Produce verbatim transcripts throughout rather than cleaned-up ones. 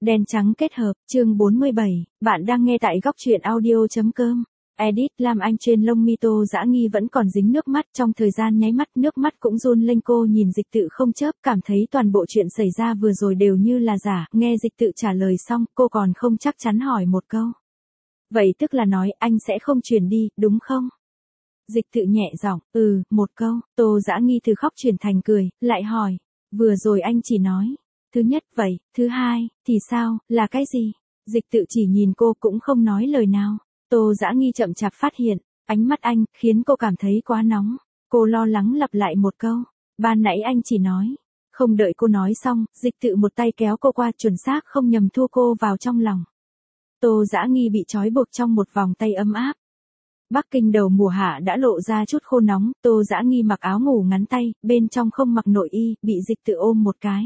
Đen trắng kết hợp, chương bốn mươi bảy, bạn đang nghe tại góc truyện audio.com. Edit Lam Anh trên lông mi Tô Dã Nghi vẫn còn dính nước mắt, trong thời gian nháy mắt nước mắt cũng run lên. Cô nhìn Dịch Tự không chớp, cảm thấy toàn bộ chuyện xảy ra vừa rồi đều như là giả. Nghe Dịch Tự trả lời xong, cô còn không chắc chắn hỏi một câu. Vậy tức là nói anh sẽ không chuyển đi, đúng không? Dịch Tự nhẹ giọng, ừ, một câu. Tô Dã Nghi từ khóc chuyển thành cười, lại hỏi, vừa rồi anh chỉ nói. Thứ nhất vậy, thứ hai, thì sao, là cái gì? Dịch Tự chỉ nhìn cô cũng không nói lời nào. Tô Dã Nghi chậm chạp phát hiện, ánh mắt anh, khiến cô cảm thấy quá nóng. Cô lo lắng lặp lại một câu, ban nãy anh chỉ nói. Không đợi cô nói xong, Dịch Tự một tay kéo cô qua, chuẩn xác không nhầm thu cô vào trong lòng. Tô Dã Nghi bị trói buộc trong một vòng tay ấm áp. Bắc Kinh đầu mùa hạ đã lộ ra chút khô nóng, Tô Dã Nghi mặc áo ngủ ngắn tay, bên trong không mặc nội y, bị Dịch Tự ôm một cái.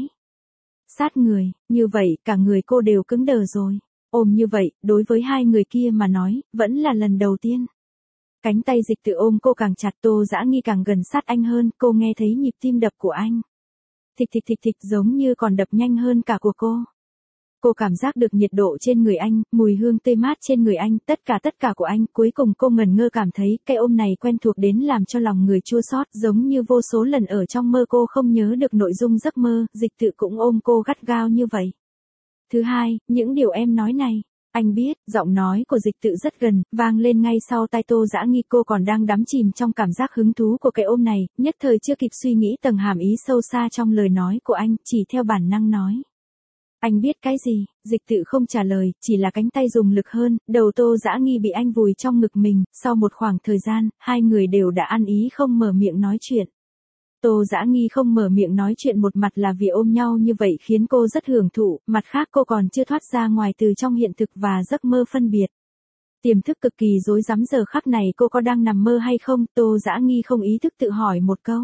Sát người, như vậy cả người cô đều cứng đờ rồi. Ôm như vậy, đối với hai người kia mà nói, vẫn là lần đầu tiên. Cánh tay Dịch Tự ôm cô càng chặt, Tô Dã Nghi càng gần sát anh hơn, cô nghe thấy nhịp tim đập của anh. Thịch thịch thịch thịch giống như còn đập nhanh hơn cả của cô. Cô cảm giác được nhiệt độ trên người anh, mùi hương tươi mát trên người anh, tất cả tất cả của anh. Cuối cùng cô ngẩn ngơ cảm thấy cái ôm này quen thuộc đến làm cho lòng người chua xót, giống như vô số lần ở trong mơ cô không nhớ được nội dung giấc mơ, Dịch Tự cũng ôm cô gắt gao như vậy. Thứ hai, những điều em nói này, anh biết. Giọng nói của Dịch Tự rất gần, vang lên ngay sau tai Tô Dã Nghi. Cô còn đang đắm chìm trong cảm giác hứng thú của cái ôm này, nhất thời chưa kịp suy nghĩ tầng hàm ý sâu xa trong lời nói của anh, chỉ theo bản năng nói. Anh biết cái gì? Dịch Tự không trả lời, chỉ là cánh tay dùng lực hơn, đầu Tô Dã Nghi bị anh vùi trong ngực mình, sau một khoảng thời gian, hai người đều đã ăn ý không mở miệng nói chuyện. Tô Dã Nghi không mở miệng nói chuyện một mặt là vì ôm nhau như vậy khiến cô rất hưởng thụ, mặt khác cô còn chưa thoát ra ngoài từ trong hiện thực và giấc mơ phân biệt. Tiềm thức cực kỳ rối rắm, giờ khắc này cô có đang nằm mơ hay không? Tô Dã Nghi không ý thức tự hỏi một câu.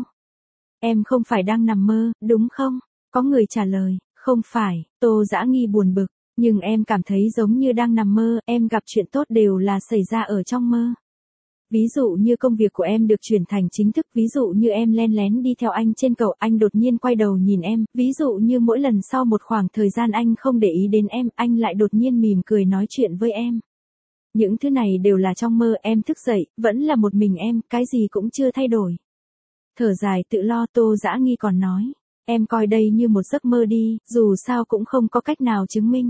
Em không phải đang nằm mơ, đúng không? Có người trả lời. Không phải. Tô Dã Nghi buồn bực, nhưng em cảm thấy giống như đang nằm mơ, em gặp chuyện tốt đều là xảy ra ở trong mơ. Ví dụ như công việc của em được chuyển thành chính thức, ví dụ như em len lén đi theo anh trên cầu, anh đột nhiên quay đầu nhìn em, ví dụ như mỗi lần sau một khoảng thời gian anh không để ý đến em, anh lại đột nhiên mỉm cười nói chuyện với em. Những thứ này đều là trong mơ, em thức dậy, vẫn là một mình em, cái gì cũng chưa thay đổi. Thở dài tự lo, Tô Dã Nghi còn nói. Em coi đây như một giấc mơ đi, dù sao cũng không có cách nào chứng minh.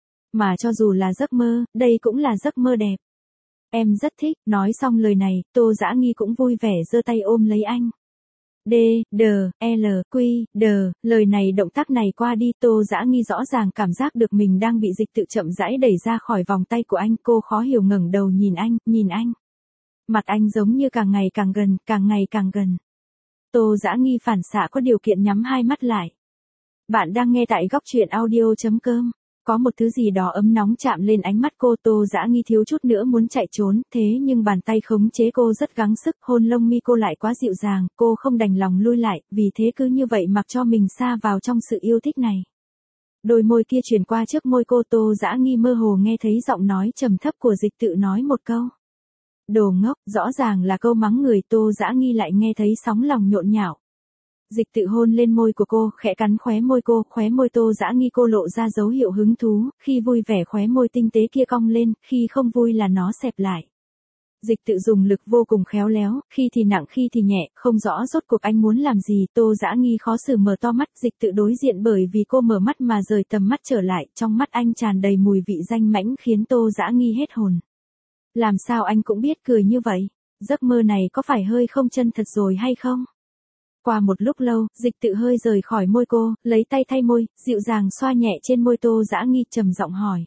Mà cho dù là giấc mơ, đây cũng là giấc mơ đẹp. Em rất thích. Nói xong lời này, Tô Dã Nghi cũng vui vẻ giơ tay ôm lấy anh. D, D, L, Q, D, lời này động tác này qua đi, Tô Dã Nghi rõ ràng cảm giác được mình đang bị Dịch Tự chậm rãi đẩy ra khỏi vòng tay của anh. Cô khó hiểu ngẩng đầu nhìn anh, nhìn anh. Mặt anh giống như càng ngày càng gần, càng ngày càng gần. Tô Dã Nghi phản xạ có điều kiện nhắm hai mắt lại. Bạn đang nghe tại góc truyện audio.com. Có một thứ gì đó ấm nóng chạm lên ánh mắt cô, Tô Dã Nghi thiếu chút nữa muốn chạy trốn, thế nhưng bàn tay khống chế cô rất gắng sức, hôn lông mi cô lại quá dịu dàng, cô không đành lòng lui lại, vì thế cứ như vậy mặc cho mình sa vào trong sự yêu thích này. Đôi môi kia truyền qua trước môi cô, Tô Dã Nghi mơ hồ nghe thấy giọng nói trầm thấp của Dịch Tự nói một câu. Đồ ngốc, rõ ràng là câu mắng người, Tô Dã Nghi lại nghe thấy sóng lòng nhộn nhạo. Dịch Tự hôn lên môi của cô, khẽ cắn khóe môi cô, khóe môi Tô Dã Nghi cô lộ ra dấu hiệu hứng thú, khi vui vẻ khóe môi tinh tế kia cong lên, khi không vui là nó xẹp lại. Dịch Tự dùng lực vô cùng khéo léo, khi thì nặng khi thì nhẹ, không rõ rốt cuộc anh muốn làm gì. Tô Dã Nghi khó xử mở to mắt, Dịch Tự đối diện bởi vì cô mở mắt mà rời tầm mắt trở lại, trong mắt anh tràn đầy mùi vị danh mãnh khiến Tô Dã Nghi hết hồn. Làm sao anh cũng biết cười như vậy? Giấc mơ này có phải hơi không chân thật rồi hay không? Qua một lúc lâu, Dịch Tự hơi rời khỏi môi cô, lấy tay thay môi, dịu dàng xoa nhẹ trên môi Tô Dã Nghi, trầm giọng hỏi.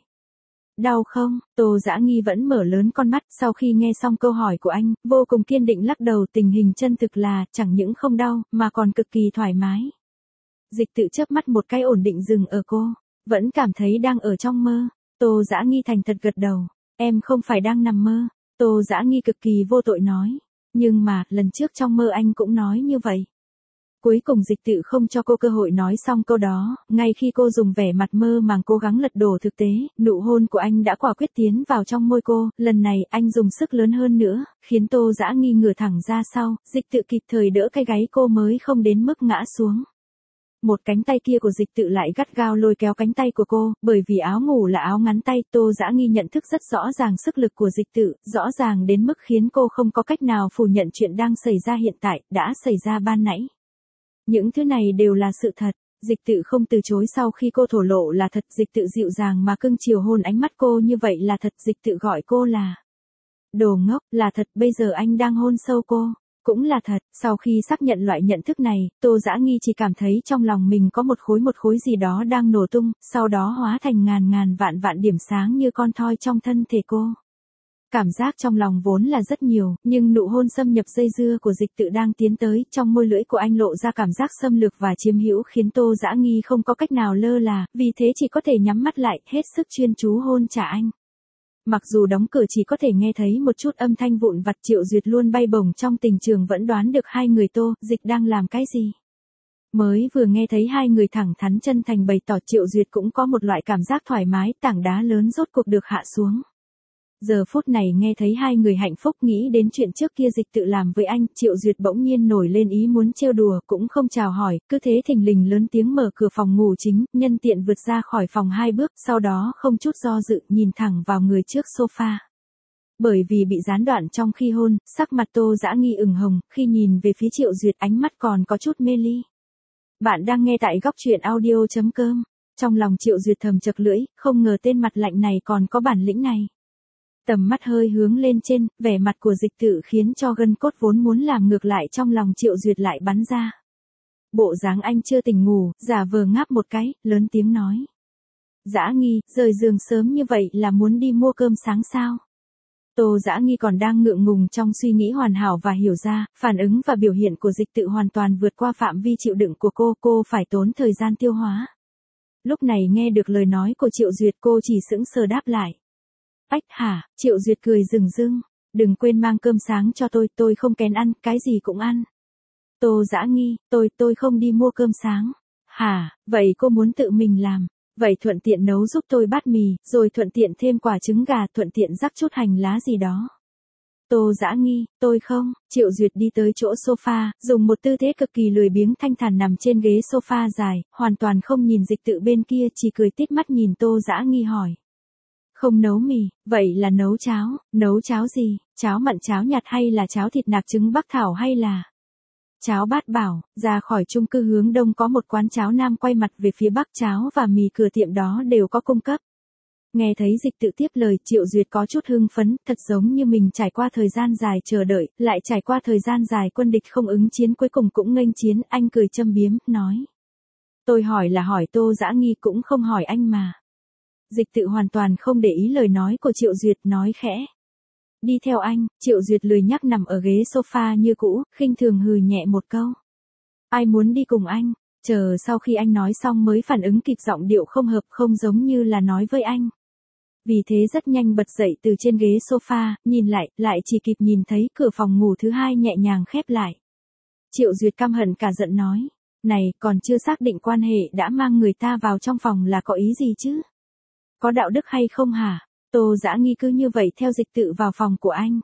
Đau không? Tô Dã Nghi vẫn mở lớn con mắt, sau khi nghe xong câu hỏi của anh, vô cùng kiên định lắc đầu, tình hình chân thực là, chẳng những không đau, mà còn cực kỳ thoải mái. Dịch Tự chớp mắt một cái ổn định dừng ở cô, vẫn cảm thấy đang ở trong mơ. Tô Dã Nghi thành thật gật đầu. Em không phải đang nằm mơ. Tô Dã Nghi cực kỳ vô tội nói. Nhưng mà, lần trước trong mơ anh cũng nói như vậy. Cuối cùng Dịch Tự không cho cô cơ hội nói xong câu đó, ngay khi cô dùng vẻ mặt mơ màng cố gắng lật đổ thực tế, nụ hôn của anh đã quả quyết tiến vào trong môi cô, lần này anh dùng sức lớn hơn nữa, khiến Tô Dã Nghi ngửa thẳng ra sau, Dịch Tự kịp thời đỡ cái gáy cô mới không đến mức ngã xuống. Một cánh tay kia của Dịch Tự lại gắt gao lôi kéo cánh tay của cô, bởi vì áo ngủ là áo ngắn tay, Tô Dã Nghi nhận thức rất rõ ràng sức lực của Dịch Tự, rõ ràng đến mức khiến cô không có cách nào phủ nhận chuyện đang xảy ra hiện tại, đã xảy ra ban nãy. Những thứ này đều là sự thật. Dịch Tự không từ chối sau khi cô thổ lộ là thật, Dịch Tự dịu dàng mà cưng chiều hôn ánh mắt cô như vậy là thật, Dịch Tự gọi cô là đồ ngốc, là thật, bây giờ anh đang hôn sâu cô, cũng là thật. Sau khi xác nhận loại nhận thức này, Tô Dã Nghi chỉ cảm thấy trong lòng mình có một khối một khối gì đó đang nổ tung, sau đó hóa thành ngàn ngàn vạn vạn điểm sáng như con thoi trong thân thể cô. Cảm giác trong lòng vốn là rất nhiều, nhưng nụ hôn xâm nhập dây dưa của Dịch Tự đang tiến tới, trong môi lưỡi của anh lộ ra cảm giác xâm lược và chiếm hữu khiến Tô Dã Nghi không có cách nào lơ là, vì thế chỉ có thể nhắm mắt lại, hết sức chuyên chú hôn trả anh. Mặc dù đóng cửa chỉ có thể nghe thấy một chút âm thanh vụn vặt, Triệu Duyệt luôn bay bổng trong tình trường vẫn đoán được hai người Tô, Dịch đang làm cái gì. Mới vừa nghe thấy hai người thẳng thắn chân thành bày tỏ, Triệu Duyệt cũng có một loại cảm giác thoải mái, tảng đá lớn rốt cuộc được hạ xuống. Giờ phút này nghe thấy hai người hạnh phúc, nghĩ đến chuyện trước kia Dịch Tự làm với anh, Triệu Duyệt bỗng nhiên nổi lên ý muốn trêu đùa, cũng không chào hỏi, cứ thế thình lình lớn tiếng mở cửa phòng ngủ chính, nhân tiện vượt ra khỏi phòng hai bước, sau đó không chút do dự, nhìn thẳng vào người trước sofa. Bởi vì bị gián đoạn trong khi hôn, sắc mặt Tô Dã Nghi ửng hồng, khi nhìn về phía Triệu Duyệt ánh mắt còn có chút mê ly. Bạn đang nghe tại góc truyện audio chấm com. Trong lòng Triệu Duyệt thầm chật lưỡi, không ngờ tên mặt lạnh này còn có bản lĩnh này. Tầm mắt hơi hướng lên trên, vẻ mặt của Dịch Tự khiến cho gân cốt vốn muốn làm ngược lại trong lòng Triệu Duyệt lại bắn ra. Bộ dáng anh chưa tỉnh ngủ, giả vờ ngáp một cái, lớn tiếng nói. Dã Nghi, rời giường sớm như vậy là muốn đi mua cơm sáng sao? Tô Dã Nghi còn đang ngượng ngùng trong suy nghĩ hoàn hảo và hiểu ra, phản ứng và biểu hiện của Dịch Tự hoàn toàn vượt qua phạm vi chịu đựng của cô, cô phải tốn thời gian tiêu hóa. Lúc này nghe được lời nói của Triệu Duyệt cô chỉ sững sờ đáp lại. Ách hả, Triệu Duyệt cười rừng rưng, đừng quên mang cơm sáng cho tôi, tôi không kén ăn, cái gì cũng ăn. Tô Dã Nghi, tôi, tôi không đi mua cơm sáng. Hả, vậy cô muốn tự mình làm, vậy thuận tiện nấu giúp tôi bát mì, rồi thuận tiện thêm quả trứng gà, thuận tiện rắc chút hành lá gì đó. Tô Dã Nghi, tôi không, Triệu Duyệt đi tới chỗ sofa, dùng một tư thế cực kỳ lười biếng thanh thản nằm trên ghế sofa dài, hoàn toàn không nhìn Dịch Tự bên kia, chỉ cười tít mắt nhìn Tô Dã Nghi hỏi. Không nấu mì, vậy là nấu cháo, nấu cháo gì, cháo mặn cháo nhạt hay là cháo thịt nạc trứng bắc thảo hay là cháo bát bảo. Ra khỏi chung cư hướng đông có một quán cháo nam quay mặt về phía bắc, cháo và mì cửa tiệm đó đều có cung cấp. Nghe thấy Dịch Tự tiếp lời, Triệu Duyệt có chút hưng phấn, thật giống như mình trải qua thời gian dài chờ đợi, lại trải qua thời gian dài quân địch không ứng chiến cuối cùng cũng nghênh chiến, anh cười châm biếm, nói. Tôi hỏi là hỏi Tô Dã Nghi cũng không hỏi anh mà. Dịch Tự hoàn toàn không để ý lời nói của Triệu Duyệt, nói khẽ. Đi theo anh. Triệu Duyệt lười nhác nằm ở ghế sofa như cũ, khinh thường hừ nhẹ một câu. Ai muốn đi cùng anh? Chờ sau khi anh nói xong mới phản ứng kịp giọng điệu không hợp, không giống như là nói với anh. Vì thế rất nhanh bật dậy từ trên ghế sofa, nhìn lại, lại chỉ kịp nhìn thấy cửa phòng ngủ thứ hai nhẹ nhàng khép lại. Triệu Duyệt căm hận cả giận nói. Này, còn chưa xác định quan hệ đã mang người ta vào trong phòng là có ý gì chứ? Có đạo đức hay không hả? Tô Dã Nghi cứ như vậy theo Dịch Tự vào phòng của anh.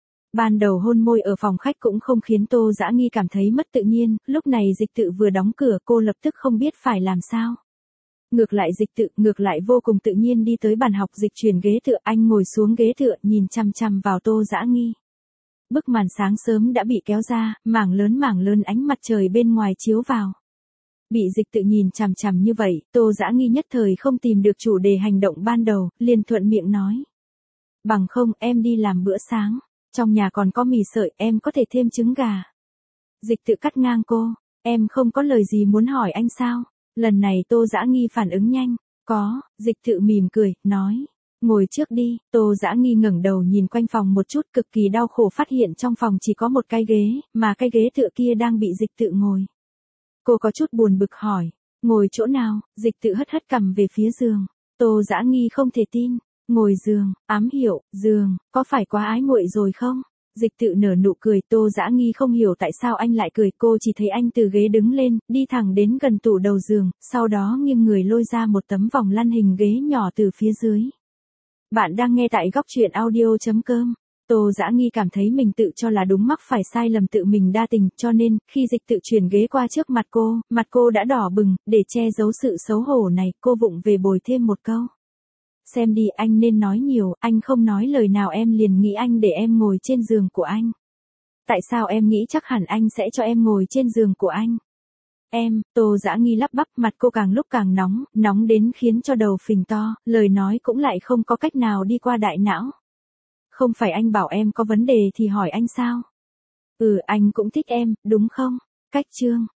Ban đầu hôn môi ở phòng khách cũng không khiến Tô Dã Nghi cảm thấy mất tự nhiên, lúc này Dịch Tự vừa đóng cửa cô lập tức không biết phải làm sao. Ngược lại Dịch Tự, ngược lại vô cùng tự nhiên đi tới bàn học dịch chuyển ghế tựa, anh ngồi xuống ghế tựa nhìn chằm chằm vào Tô Dã Nghi. Bức màn sáng sớm đã bị kéo ra, mảng lớn mảng lớn ánh mặt trời bên ngoài chiếu vào. Bị Dịch Tự nhìn chằm chằm như vậy, Tô Dã Nghi nhất thời không tìm được chủ đề hành động ban đầu, liền thuận miệng nói. Bằng không, em đi làm bữa sáng, trong nhà còn có mì sợi, em có thể thêm trứng gà. Dịch Tự cắt ngang cô, em không có lời gì muốn hỏi anh sao? Lần này Tô Dã Nghi phản ứng nhanh, có. Dịch Tự mỉm cười, nói. Ngồi trước đi. Tô Dã Nghi ngẩng đầu nhìn quanh phòng một chút, cực kỳ đau khổ phát hiện trong phòng chỉ có một cái ghế, mà cái ghế tựa kia đang bị Dịch Tự ngồi. Cô có chút buồn bực hỏi, ngồi chỗ nào? Dịch Tự hất hất cằm về phía giường. Tô Dã Nghi không thể tin, ngồi giường, ám hiệu, giường, có phải quá ái muội rồi không? Dịch Tự nở nụ cười, Tô Dã Nghi không hiểu tại sao anh lại cười, cô chỉ thấy anh từ ghế đứng lên, đi thẳng đến gần tủ đầu giường, sau đó nghiêng người lôi ra một tấm vòng lăn hình ghế nhỏ từ phía dưới. Bạn đang nghe tại góc truyện audio chấm com. Tô Dã Nghi cảm thấy mình tự cho là đúng mắc phải sai lầm tự mình đa tình, cho nên, khi Dịch Tự chuyển ghế qua trước mặt cô, mặt cô đã đỏ bừng, để che giấu sự xấu hổ này, cô vụng về bồi thêm một câu. Xem đi, anh nên nói nhiều, anh không nói lời nào em liền nghĩ anh để em ngồi trên giường của anh. Tại sao em nghĩ chắc hẳn anh sẽ cho em ngồi trên giường của anh? Em, Tô Dã Nghi lắp bắp, mặt cô càng lúc càng nóng, nóng đến khiến cho đầu phình to, lời nói cũng lại không có cách nào đi qua đại não. Không phải anh bảo em có vấn đề thì hỏi anh sao? Ừ, anh cũng thích em, đúng không? Cách chương